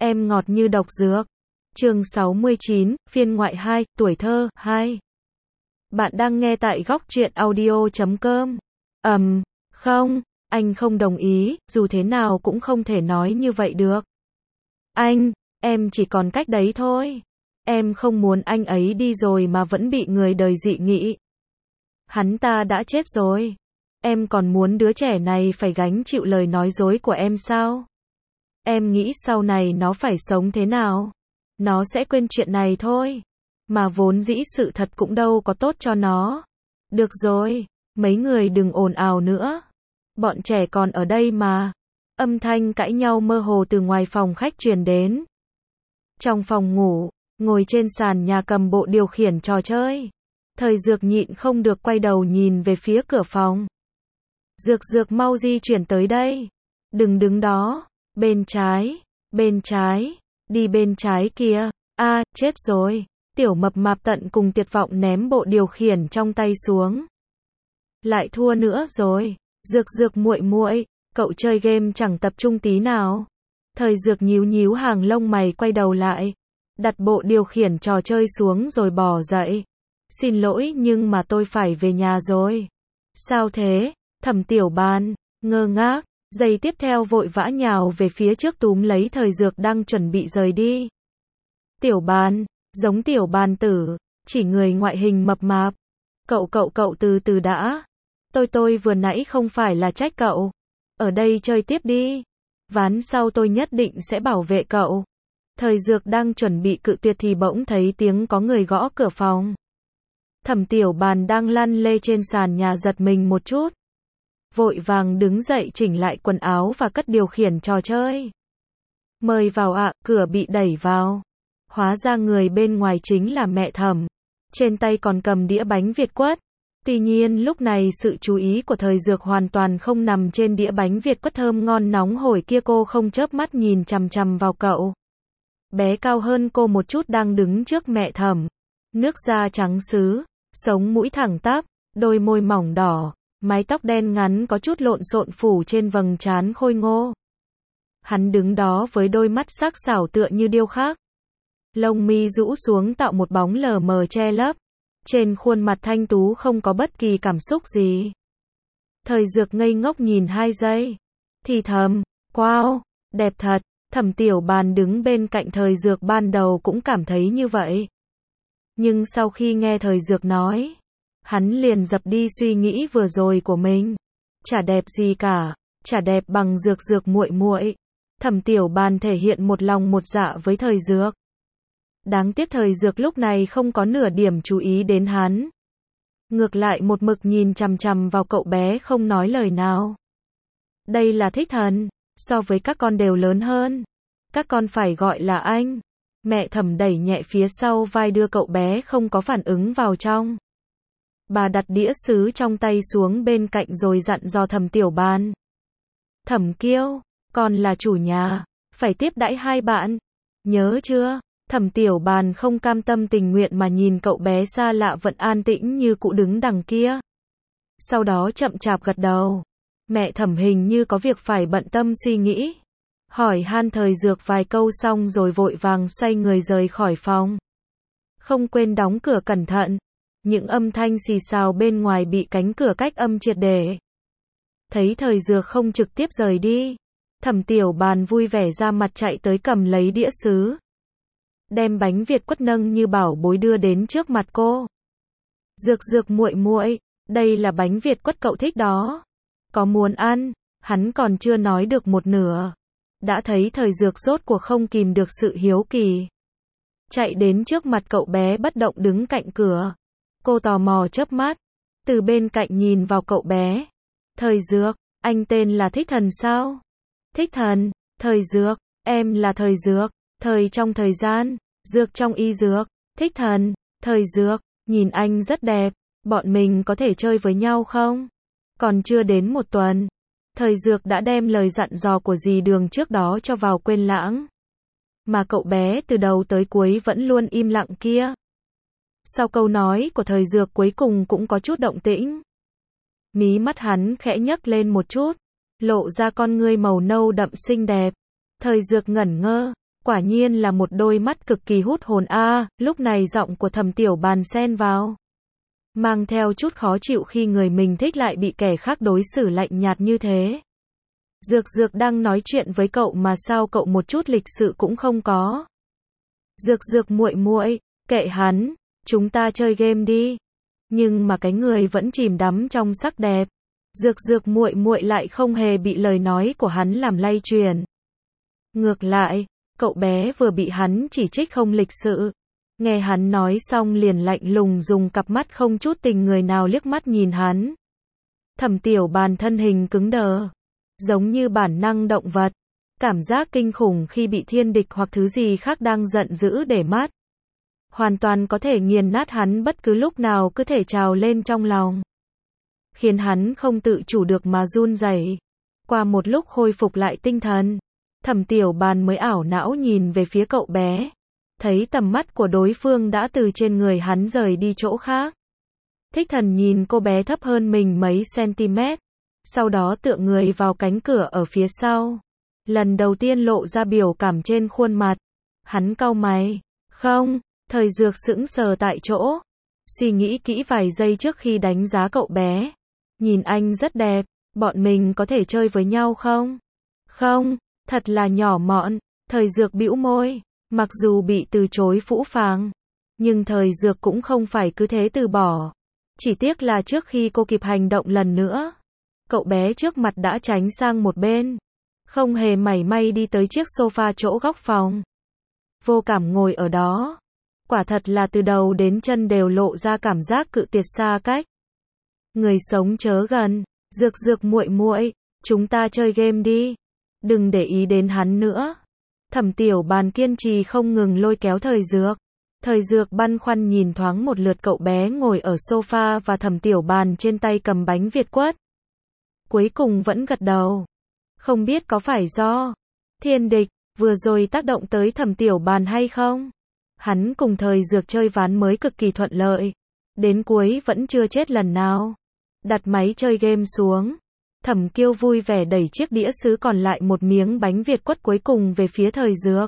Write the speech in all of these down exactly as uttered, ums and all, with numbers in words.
Em ngọt như độc dược. Chương sáu mươi chín, phiên ngoại hai, tuổi thơ, hai. Bạn đang nghe tại góc truyện audio chấm com. Ầm, um, không, anh không đồng ý, dù thế nào cũng không thể nói như vậy được. Anh, em chỉ còn cách đấy thôi. Em không muốn anh ấy đi rồi mà vẫn bị người đời dị nghị. Hắn ta đã chết rồi. Em còn muốn đứa trẻ này phải gánh chịu lời nói dối của em sao? Em nghĩ sau này nó phải sống thế nào? Nó sẽ quên chuyện này thôi. Mà vốn dĩ sự thật cũng đâu có tốt cho nó. Được rồi, mấy người đừng ồn ào nữa. Bọn trẻ còn ở đây mà. Âm thanh cãi nhau mơ hồ từ ngoài phòng khách truyền đến. Trong phòng ngủ, ngồi trên sàn nhà cầm bộ điều khiển trò chơi. Thời Dược nhịn không được quay đầu nhìn về phía cửa phòng. Dược Dược mau di chuyển tới đây. Đừng đứng đó. Bên trái, bên trái, đi bên trái kia. A, à, chết rồi. Tiểu mập mạp tận cùng tuyệt vọng ném bộ điều khiển trong tay xuống. Lại thua nữa rồi. Dược Dược muội muội, cậu chơi game chẳng tập trung tí nào. Thời Dược nhíu nhíu hàng lông mày quay đầu lại, đặt bộ điều khiển trò chơi xuống rồi bò dậy. Xin lỗi nhưng mà tôi phải về nhà rồi. Sao thế? Thẩm Tiểu Bàn ngơ ngác, giây tiếp theo vội vã nhào về phía trước túm lấy Thời Dược đang chuẩn bị rời đi. Tiểu Bàn, giống Tiểu Bàn tử, chỉ người ngoại hình mập mạp. Cậu cậu cậu từ từ đã. Tôi tôi vừa nãy không phải là trách cậu. Ở đây chơi tiếp đi. Ván sau tôi nhất định sẽ bảo vệ cậu. Thời Dược đang chuẩn bị cự tuyệt thì bỗng thấy tiếng có người gõ cửa phòng. Thẩm Tiểu Bàn đang lăn lê trên sàn nhà giật mình một chút. Vội vàng đứng dậy chỉnh lại quần áo và cất điều khiển trò chơi. Mời vào ạ, à, cửa bị đẩy vào. Hóa ra người bên ngoài chính là mẹ Thẩm. Trên tay còn cầm đĩa bánh Việt Quất. Tuy nhiên lúc này sự chú ý của Thời Dược hoàn toàn không nằm trên đĩa bánh Việt Quất thơm ngon nóng hổi kia, cô không chớp mắt nhìn chằm chằm vào cậu. Bé cao hơn cô một chút đang đứng trước mẹ Thẩm. Nước da trắng sứ, sống mũi thẳng tắp, đôi môi mỏng đỏ, mái tóc đen ngắn có chút lộn xộn phủ trên vầng trán khôi ngô. Hắn đứng đó với đôi mắt sắc sảo tựa như điêu khắc. Lông mi rũ xuống tạo một bóng lờ mờ che lấp. Trên khuôn mặt thanh tú không có bất kỳ cảm xúc gì. Thời Dược ngây ngốc nhìn hai giây. Thì thầm, wow, đẹp thật. Thẩm Tiểu Bàn đứng bên cạnh Thời Dược ban đầu cũng cảm thấy như vậy. Nhưng sau khi nghe Thời Dược nói, hắn liền dập đi suy nghĩ vừa rồi của mình. Chả đẹp gì cả, chả đẹp bằng Dược Dược muội muội. Thẩm Tiểu Bàn thể hiện một lòng một dạ với Thời Dược. Đáng tiếc Thời Dược lúc này không có nửa điểm chú ý đến hắn. Ngược lại một mực nhìn chằm chằm vào cậu bé không nói lời nào. Đây là Thích Thần, so với các con đều lớn hơn. Các con phải gọi là anh. Mẹ Thẩm đẩy nhẹ phía sau vai đưa cậu bé không có phản ứng vào trong. Bà đặt đĩa sứ trong tay xuống bên cạnh rồi dặn dò Thẩm Tiểu Bàn. Thẩm Kiêu, con là chủ nhà, phải tiếp đãi hai bạn. Nhớ chưa? Thẩm Tiểu Bàn không cam tâm tình nguyện mà nhìn cậu bé xa lạ vẫn an tĩnh như cũ đứng đằng kia. Sau đó chậm chạp gật đầu. Mẹ Thẩm hình như có việc phải bận tâm suy nghĩ. Hỏi han Thời Dược vài câu xong rồi vội vàng xoay người rời khỏi phòng. Không quên đóng cửa cẩn thận. Những âm thanh xì xào bên ngoài bị cánh cửa cách âm triệt để. Thấy Thời Dược không trực tiếp rời đi, Thẩm Tiểu Bàn vui vẻ ra mặt chạy tới cầm lấy đĩa sứ. Đem bánh Việt Quất nâng như bảo bối đưa đến trước mặt cô. Dược Dược muội muội, đây là bánh Việt Quất cậu thích đó. Có muốn ăn? Hắn còn chưa nói được một nửa. Đã thấy Thời Dược rốt cuộc không kìm được sự hiếu kỳ. Chạy đến trước mặt cậu bé bất động đứng cạnh cửa. Cô tò mò chớp mắt. Từ bên cạnh nhìn vào cậu bé. Thời Dược, anh tên là Thích Thần sao? Thích Thần, Thời Dược, em là Thời Dược. Thời trong thời gian, Dược trong y dược. Thích Thần, Thời Dược, nhìn anh rất đẹp. Bọn mình có thể chơi với nhau không? Còn chưa đến một tuần, Thời Dược đã đem lời dặn dò của dì Đường trước đó cho vào quên lãng. Mà cậu bé từ đầu tới cuối vẫn luôn im lặng kia. Sau câu nói của Thời Dược cuối cùng cũng có chút động tĩnh. Mí mắt hắn khẽ nhấc lên một chút, lộ ra con ngươi màu nâu đậm xinh đẹp. Thời Dược ngẩn ngơ, Quả nhiên là một đôi mắt cực kỳ hút hồn a, à, lúc này giọng của Thẩm Tiểu Bàn xen vào, mang theo chút khó chịu khi người mình thích lại bị kẻ khác đối xử lạnh nhạt như thế. Dược Dược đang nói chuyện với cậu mà sao cậu một chút lịch sự cũng không có. Dược Dược muội muội, kệ hắn, chúng ta chơi game đi. Nhưng mà cái người vẫn chìm đắm trong sắc đẹp. Dược Dược muội muội lại không hề bị lời nói của hắn làm lay chuyển. Ngược lại, cậu bé vừa bị hắn chỉ trích không lịch sự. Nghe hắn nói xong liền lạnh lùng dùng cặp mắt không chút tình người nào liếc mắt nhìn hắn. Thẩm Tiểu Bàn thân hình cứng đờ, giống như bản năng động vật. Cảm giác kinh khủng khi bị thiên địch hoặc thứ gì khác đang giận dữ để mắt. Hoàn toàn có thể nghiền nát hắn bất cứ lúc nào cứ thể trào lên trong lòng. Khiến hắn không tự chủ được mà run rẩy. Qua một lúc khôi phục lại tinh thần, Thẩm Tiểu Bàn mới ảo não nhìn về phía cậu bé. Thấy tầm mắt của đối phương đã từ trên người hắn rời đi chỗ khác. Thích Thần nhìn cô bé thấp hơn mình mấy cm. Sau đó tựa người vào cánh cửa ở phía sau. Lần đầu tiên lộ ra biểu cảm trên khuôn mặt. Hắn cau mày. Không, Thời Dược sững sờ tại chỗ. Suy nghĩ kỹ vài giây trước khi đánh giá cậu bé. Nhìn anh rất đẹp, bọn mình có thể chơi với nhau không? Không, thật là nhỏ mọn. Thời Dược bĩu môi. Mặc dù bị từ chối phũ phàng, nhưng Thời Dược cũng không phải cứ thế từ bỏ. Chỉ tiếc là trước khi cô kịp hành động lần nữa, cậu bé trước mặt đã tránh sang một bên. Không hề mảy may đi tới chiếc sofa chỗ góc phòng. Vô cảm ngồi ở đó. Quả thật là từ đầu đến chân đều lộ ra cảm giác cự tuyệt xa cách. Người sống chớ gần, Dược Dược muội muội, chúng ta chơi game đi. Đừng để ý đến hắn nữa. Thẩm Tiểu Bàn kiên trì không ngừng lôi kéo Thời Dược. Thời Dược băn khoăn nhìn thoáng một lượt cậu bé ngồi ở sofa và Thẩm Tiểu Bàn trên tay cầm bánh Việt quất. Cuối cùng vẫn gật đầu. Không biết có phải do thiên địch vừa rồi tác động tới Thẩm Tiểu Bàn hay không? Hắn cùng Thời Dược chơi ván mới cực kỳ thuận lợi. Đến cuối vẫn chưa chết lần nào. Đặt máy chơi game xuống. Thẩm Kiêu vui vẻ đẩy chiếc đĩa sứ còn lại một miếng bánh Việt quất cuối cùng về phía Thời Dược.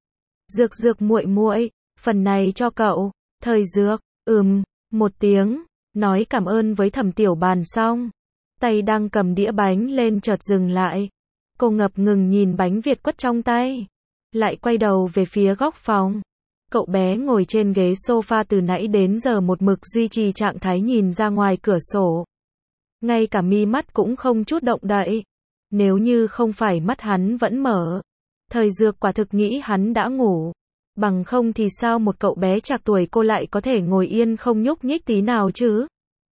Dược Dược muội muội, phần này cho cậu. Thời Dược, ừm, một tiếng, nói cảm ơn với Thẩm Tiểu Bàn xong. Tay đang cầm đĩa bánh lên chợt dừng lại. Cô ngập ngừng nhìn bánh Việt quất trong tay. Lại quay đầu về phía góc phòng. Cậu bé ngồi trên ghế sofa từ nãy đến giờ một mực duy trì trạng thái nhìn ra ngoài cửa sổ. Ngay cả mi mắt cũng không chút động đậy. Nếu như không phải mắt hắn vẫn mở. Thời Dược quả thực nghĩ hắn đã ngủ. Bằng không thì sao một cậu bé trạc tuổi cô lại có thể ngồi yên không nhúc nhích tí nào chứ?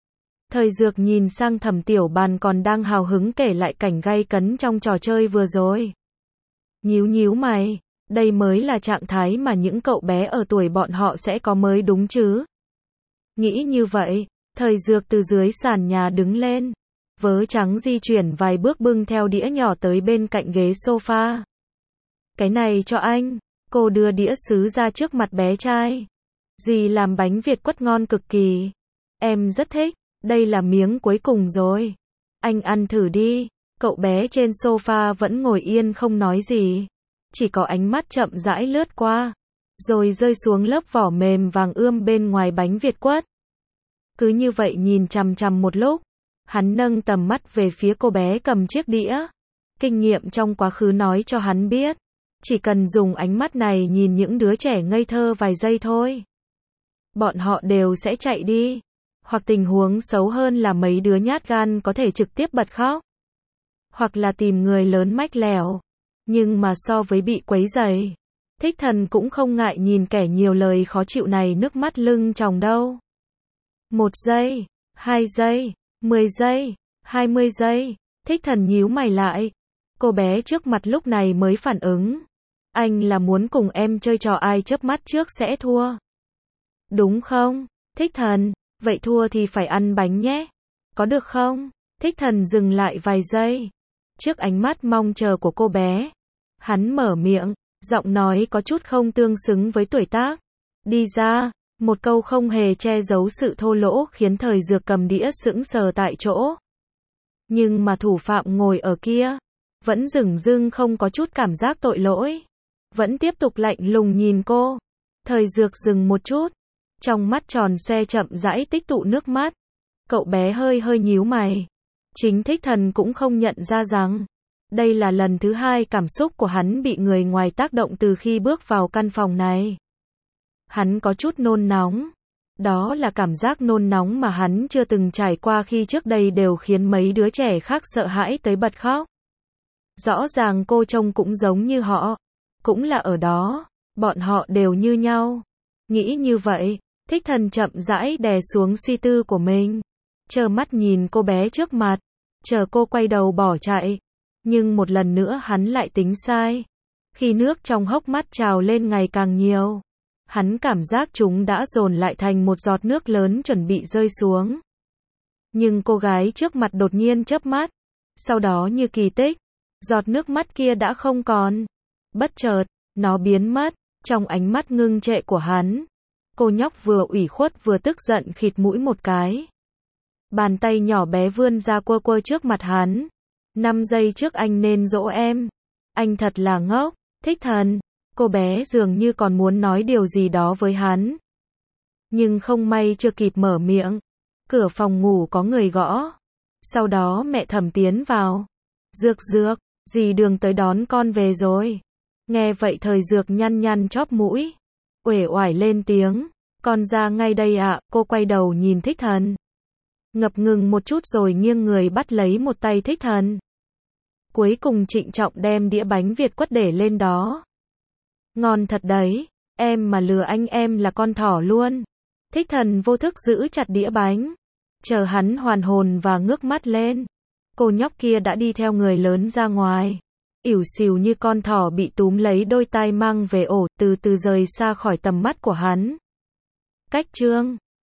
Thời Dược nhìn sang Thẩm Tiểu Bàn còn đang hào hứng kể lại cảnh gay cấn trong trò chơi vừa rồi. Nhíu nhíu mày, đây mới là trạng thái mà những cậu bé ở tuổi bọn họ sẽ có mới đúng chứ? Nghĩ như vậy, Thời Dược từ dưới sàn nhà đứng lên, vớ trắng di chuyển vài bước bưng theo đĩa nhỏ tới bên cạnh ghế sofa. Cái này cho anh. Cô đưa đĩa sứ ra trước mặt bé trai. Dì làm bánh Việt quất ngon cực kỳ. Em rất thích. Đây là miếng cuối cùng rồi. Anh ăn thử đi. Cậu bé trên sofa vẫn ngồi yên không nói gì. Chỉ có ánh mắt chậm rãi lướt qua. Rồi rơi xuống lớp vỏ mềm vàng ươm bên ngoài bánh Việt quất. Cứ như vậy nhìn chằm chằm một lúc. Hắn nâng tầm mắt về phía cô bé cầm chiếc đĩa. Kinh nghiệm trong quá khứ nói cho hắn biết. Chỉ cần dùng ánh mắt này nhìn những đứa trẻ ngây thơ vài giây thôi. Bọn họ đều sẽ chạy đi. Hoặc tình huống xấu hơn là mấy đứa nhát gan có thể trực tiếp bật khóc. Hoặc là tìm người lớn mách lèo. Nhưng mà so với bị quấy rầy, Thích Thần cũng không ngại nhìn kẻ nhiều lời khó chịu này nước mắt lưng tròng đâu. Một giây, hai giây, mười giây, hai mươi giây, Thích Thần nhíu mày lại. Cô bé trước mặt lúc này mới phản ứng. Anh là muốn cùng em chơi trò ai chớp mắt trước sẽ thua. Đúng không, Thích Thần? Vậy thua thì phải ăn bánh nhé. Có được không? Thích Thần dừng lại vài giây. Trước ánh mắt mong chờ của cô bé, hắn mở miệng, giọng nói có chút không tương xứng với tuổi tác. Đi ra, một câu không hề che giấu sự thô lỗ khiến Thời Dược cầm đĩa sững sờ tại chỗ. Nhưng mà thủ phạm ngồi ở kia, vẫn dửng dưng không có chút cảm giác tội lỗi. vẫn tiếp tục lạnh lùng nhìn cô. Thời Dược dừng một chút, trong mắt tròn xoe chậm rãi tích tụ nước mắt. Cậu bé hơi hơi nhíu mày. Chính Thích Thần cũng không nhận ra rằng đây là lần thứ hai cảm xúc của hắn bị người ngoài tác động từ khi bước vào căn phòng này. Hắn có chút nôn nóng. Đó là cảm giác nôn nóng mà hắn chưa từng trải qua khi trước đây đều khiến mấy đứa trẻ khác sợ hãi tới bật khóc. Rõ ràng cô trông cũng giống như họ. Cũng là ở đó. Bọn họ đều như nhau. Nghĩ như vậy, Thích Thần chậm rãi đè xuống suy tư của mình. Trơ mắt nhìn cô bé trước mặt. Chờ cô quay đầu bỏ chạy. Nhưng một lần nữa hắn lại tính sai. Khi nước trong hốc mắt trào lên ngày càng nhiều, hắn cảm giác chúng đã dồn lại thành một giọt nước lớn chuẩn bị rơi xuống. Nhưng cô gái trước mặt đột nhiên chớp mắt. Sau đó như kỳ tích, giọt nước mắt kia đã không còn. Bất chợt, nó biến mất. Trong ánh mắt ngưng trệ của hắn, cô nhóc vừa ủy khuất vừa tức giận khịt mũi một cái. Bàn tay nhỏ bé vươn ra quơ quơ trước mặt hắn. Năm giây trước anh nên dỗ em. Anh thật là ngốc. Thích Thần. Cô bé dường như còn muốn nói điều gì đó với hắn. Nhưng không may chưa kịp mở miệng. Cửa phòng ngủ có người gõ. Sau đó mẹ Thẩm tiến vào. Dược Dược, dì Đường tới đón con về rồi. Nghe vậy Thời Dược nhăn nhăn chóp mũi. Uể oải lên tiếng. Con ra ngay đây ạ. Cô quay đầu nhìn Thích Thần. Ngập ngừng một chút rồi nghiêng người bắt lấy một tay Thích Thần. Cuối cùng trịnh trọng đem đĩa bánh Việt quất để lên đó. Ngon thật đấy. Em mà lừa anh em là con thỏ luôn. Thích Thần vô thức giữ chặt đĩa bánh. Chờ hắn hoàn hồn và ngước mắt lên. Cô nhóc kia đã đi theo người lớn ra ngoài. Ỉu xìu như con thỏ bị túm lấy đôi tai mang về ổ, từ từ rời xa khỏi tầm mắt của hắn. Cách chương